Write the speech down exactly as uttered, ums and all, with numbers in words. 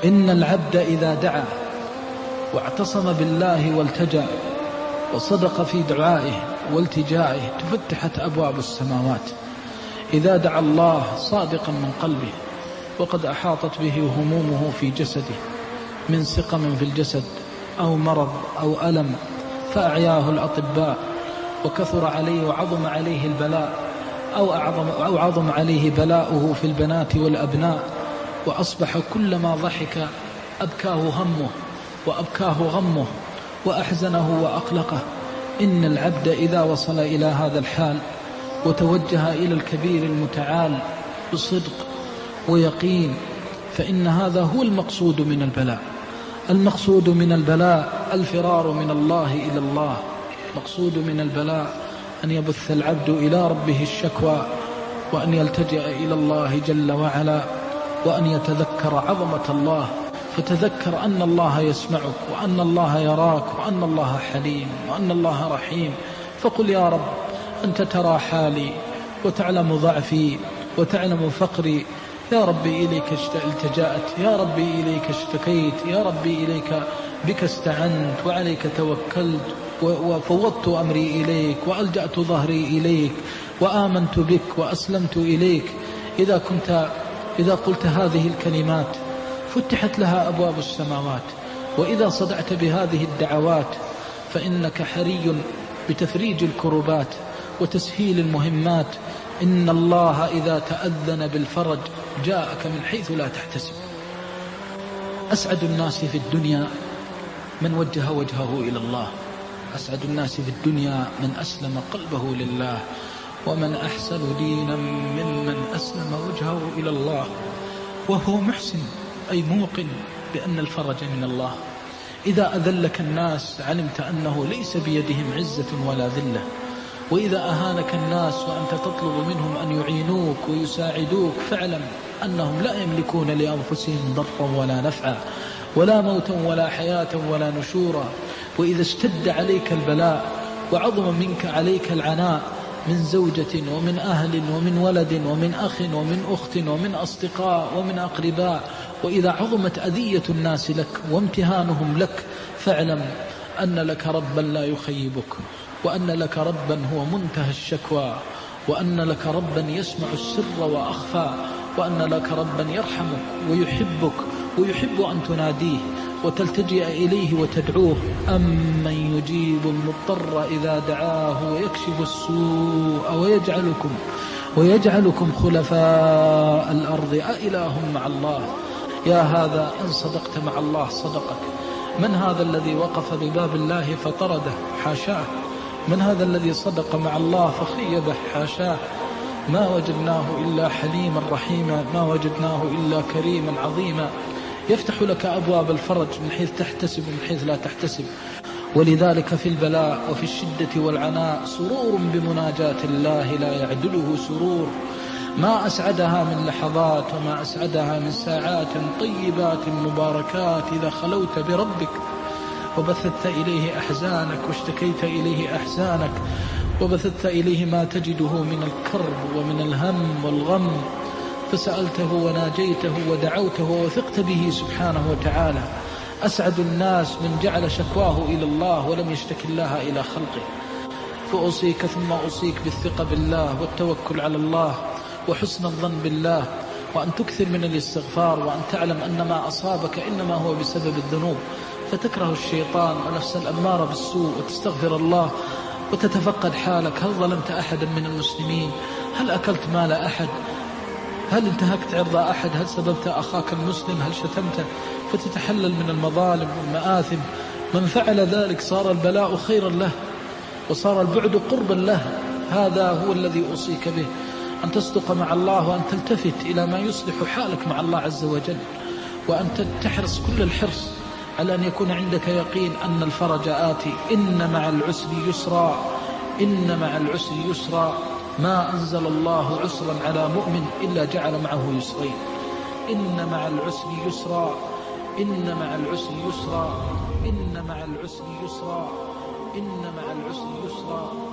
إن العبد إذا دعا واعتصم بالله والتجأ وصدق في دعائه والتجائه تفتحت أبواب السماوات. إذا دعا الله صادقا من قلبه وقد أحاطت به همومه في جسده من سقم في الجسد أو مرض أو ألم فأعياه الأطباء وكثر عليه وعظم عليه البلاء أو أعظم أو عظم عليه بلاؤه في البنات والأبناء، وأصبح كلما ضحك أبكاه همه وأبكاه غمه وأحزنه وأقلقه. إن العبد إذا وصل إلى هذا الحال وتوجه إلى الكبير المتعال بصدق ويقين فإن هذا هو المقصود من البلاء. المقصود من البلاء الفرار من الله إلى الله، مقصود من البلاء أن يبث العبد إلى ربه الشكوى وأن يلتجئ إلى الله جل وعلا وأن يتذكر عظمة الله، فتذكر أن الله يسمعك وأن الله يراك وأن الله حليم وأن الله رحيم. فقل يا رب أنت ترى حالي وتعلم ضعفي وتعلم فقري، يا ربي إليك التجأت، يا ربي إليك اشتكيت، يا ربي إليك بك استعنت وعليك توكلت وفوضت أمري إليك وألجأت ظهري إليك وآمنت بك وأسلمت إليك. إذا كنت إذا قلت هذه الكلمات فتحت لها أبواب السماوات، وإذا صدعت بهذه الدعوات فإنك حري بتفريج الكربات وتسهيل المهمات. إن الله إذا تأذن بالفرج جاءك من حيث لا تحتسب. أسعد الناس في الدنيا من وجه وجهه إلى الله، أسعد الناس في الدنيا من أسلم قلبه لله، ومن أحسن دينا ممن أسلم وجهه إلى الله وهو محسن أي موقن بأن الفرج من الله. إذا أذلك الناس علمت أنه ليس بيدهم عزة ولا ذلة، وإذا أهانك الناس وأنت تطلب منهم أن يعينوك ويساعدوك فاعلم أنهم لا يملكون لأنفسهم ضرا ولا نفعا ولا موتا ولا حياة ولا نشورا. وإذا اشتد عليك البلاء وعظم منك عليك العناء من زوجة ومن أهل ومن ولد ومن أخ ومن أخت ومن أصدقاء ومن أقرباء، وإذا عظمت أذية الناس لك وامتهانهم لك فاعلم أن لك ربا لا يخيبك، وأن لك ربا هو منتهى الشكوى، وأن لك ربا يسمع السر وأخفى، وأن لك ربا يرحمك ويحبك ويحب أن تناديه وتلتجئ إليه وتدعوه. أمن يجيب المضطر إذا دعاه ويكشف السوء ويجعلكم ويجعلكم خلفاء الأرض أإله مع الله. يا هذا إن صدقت مع الله صدقك. من هذا الذي وقف بباب الله فطرده؟ حاشاه. من هذا الذي صدق مع الله فخيبه؟ حاشاه. ما وجدناه إلا حليما رحيما، ما وجدناه إلا كريما عظيما، يفتح لك أبواب الفرج من حيث تحتسب ومن حيث لا تحتسب. ولذلك في البلاء وفي الشدة والعناء سرور بمناجاة الله لا يعدله سرور، ما أسعدها من لحظات وما أسعدها من ساعات طيبات مباركات إذا خلوت بربك وبثت إليه أحزانك واشتكيت إليه أحزانك وبثت إليه ما تجده من الكرب ومن الهم والغم، فسألته وناجيته ودعوته ووثقت به سبحانه وتعالى. أسعد الناس من جعل شكواه إلى الله ولم يشتكي الله إلى خلقه. فأوصيك ثم أوصيك بالثقة بالله والتوكل على الله وحسن الظن بالله، وأن تكثر من الاستغفار، وأن تعلم أن ما أصابك إنما هو بسبب الذنوب، فتكره الشيطان ونفس الأمارة بالسوء وتستغفر الله وتتفقد حالك. هل ظلمت أحدا من المسلمين؟ هل أكلت مال أحد؟ هل انتهكت عرض أحد؟ هل سببت أخاك المسلم؟ هل شتمته؟ فتتحلل من المظالم والمآثم. من فعل ذلك صار البلاء خيرا له وصار البعد قربا له. هذا هو الذي أوصيك به، أن تصدق مع الله وأن تلتفت إلى ما يصلح حالك مع الله عز وجل، وأن تحرص كل الحرص على أن يكون عندك يقين أن الفرج آتي. إن مع العسر يسرا، إن مع العسر يسرا. ما أنزل الله عسرا على مؤمن إلا جعل معه يسرين. إن مع العسر يسرا، إن مع العسر يسرا، إن مع العسر يسرا، إن مع العسر يسرا.